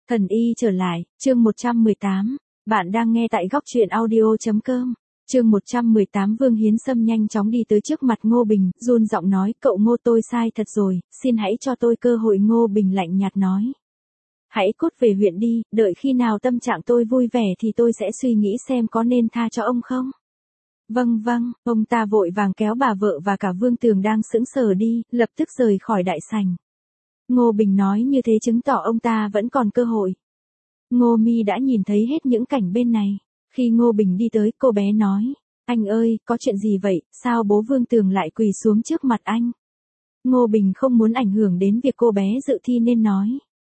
Thần y trở lại, chương 118. Bạn đang nghe tại góc truyện audio.com. Chương 118. Vương Hiến Sâm nhanh chóng đi tới trước mặt Ngô Bình, run giọng nói, cậu Ngô, tôi sai thật rồi, xin hãy cho tôi cơ hội. Ngô Bình lạnh nhạt nói. Hãy cút về huyện đi, đợi khi nào tâm trạng tôi vui vẻ thì tôi sẽ suy nghĩ xem có nên tha cho ông không. Vâng, ông ta vội vàng kéo bà vợ và cả Vương Tường đang sững sờ đi, lập tức rời khỏi đại sảnh. Ngô Bình nói như thế chứng tỏ ông ta vẫn còn cơ hội. Ngô Mi đã nhìn thấy hết những cảnh bên này. Khi Ngô Bình đi tới, cô bé nói, anh ơi, có chuyện gì vậy, sao bố Vương Tường lại quỳ xuống trước mặt anh? Ngô Bình không muốn ảnh hưởng đến việc cô bé dự thi nên nói.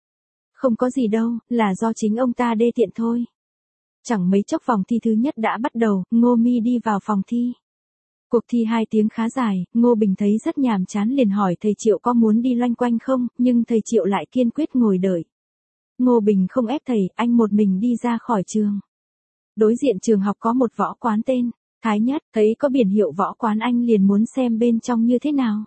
Không có gì đâu, là do chính ông ta đê tiện thôi. Chẳng mấy chốc vòng thi thứ nhất đã bắt đầu, Ngô Mi đi vào phòng thi. Cuộc thi 2 tiếng khá dài, Ngô Bình thấy rất nhàm chán liền hỏi thầy Triệu có muốn đi loanh quanh không, nhưng thầy Triệu lại kiên quyết ngồi đợi. Ngô Bình không ép thầy, anh một mình đi ra khỏi trường. Đối diện trường học có một võ quán tên Thái Nhất, thấy có biển hiệu võ quán anh liền muốn xem bên trong như thế nào.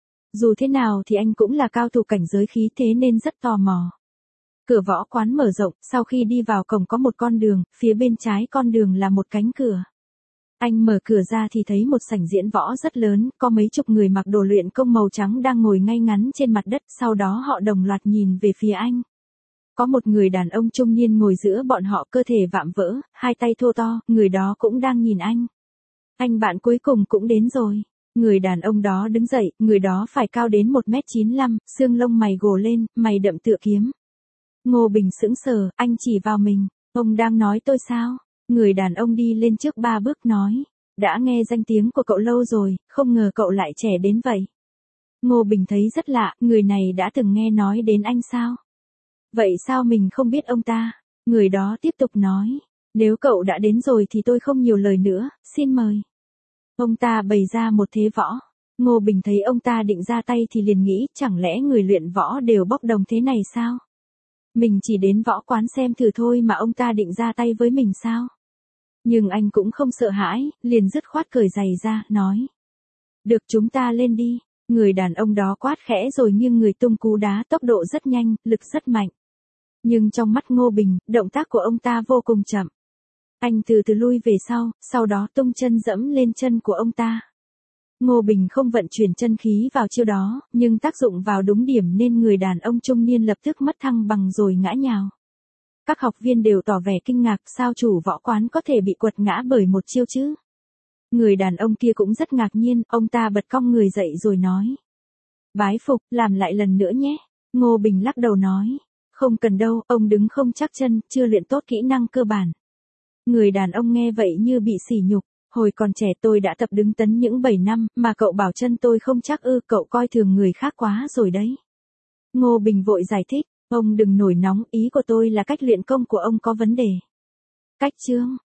Dù thế nào thì anh cũng là cao thủ cảnh giới khí thế nên rất tò mò. Cửa võ quán mở rộng, sau khi đi vào cổng có một con đường, phía bên trái con đường là một cánh cửa. Anh mở cửa ra thì thấy một sảnh diễn võ rất lớn, có mấy chục người mặc đồ luyện công màu trắng đang ngồi ngay ngắn trên mặt đất, sau đó họ đồng loạt nhìn về phía anh. Có một người đàn ông trung niên ngồi giữa bọn họ, cơ thể vạm vỡ, hai tay thô to, người đó cũng đang nhìn anh. Anh bạn cuối cùng cũng đến rồi. Người đàn ông đó đứng dậy, người đó phải cao đến 1m95, xương lông mày gồ lên, mày đậm tựa kiếm. Ngô Bình sững sờ, anh chỉ vào mình, ông đang nói tôi sao? Người đàn ông đi lên trước 3 bước nói, đã nghe danh tiếng của cậu lâu rồi, không ngờ cậu lại trẻ đến vậy. Ngô Bình thấy rất lạ, người này đã từng nghe nói đến anh sao? Vậy sao mình không biết ông ta? Người đó tiếp tục nói, nếu cậu đã đến rồi thì tôi không nhiều lời nữa, xin mời. Ông ta bày ra một thế võ. Ngô Bình thấy ông ta định ra tay thì liền nghĩ, chẳng lẽ người luyện võ đều bốc đồng thế này sao? Mình chỉ đến võ quán xem thử thôi mà ông ta định ra tay với mình sao? Nhưng anh cũng không sợ hãi, liền dứt khoát cởi giày ra, nói. Được, chúng ta lên đi. Người đàn ông đó quát khẽ rồi nghiêng người tung cú đá, tốc độ rất nhanh, lực rất mạnh. Nhưng trong mắt Ngô Bình, động tác của ông ta vô cùng chậm. Anh từ từ lui về sau đó tung chân dẫm lên chân của ông ta. Ngô Bình không vận chuyển chân khí vào chiêu đó, nhưng tác dụng vào đúng điểm nên người đàn ông trung niên lập tức mất thăng bằng rồi ngã nhào. Các học viên đều tỏ vẻ kinh ngạc, sao chủ võ quán có thể bị quật ngã bởi một chiêu chứ? Người đàn ông kia cũng rất ngạc nhiên, ông ta bật cong người dậy rồi nói. Bái phục, làm lại lần nữa nhé. Ngô Bình lắc đầu nói. Không cần đâu, ông đứng không chắc chân, chưa luyện tốt kỹ năng cơ bản. Người đàn ông nghe vậy như bị sỉ nhục. Hồi còn trẻ tôi đã tập đứng tấn những 7 năm, mà cậu bảo chân tôi không chắc ư, cậu coi thường người khác quá rồi đấy. Ngô Bình vội giải thích, ông đừng nổi nóng, ý của tôi là cách luyện công của ông có vấn đề. Cách chương,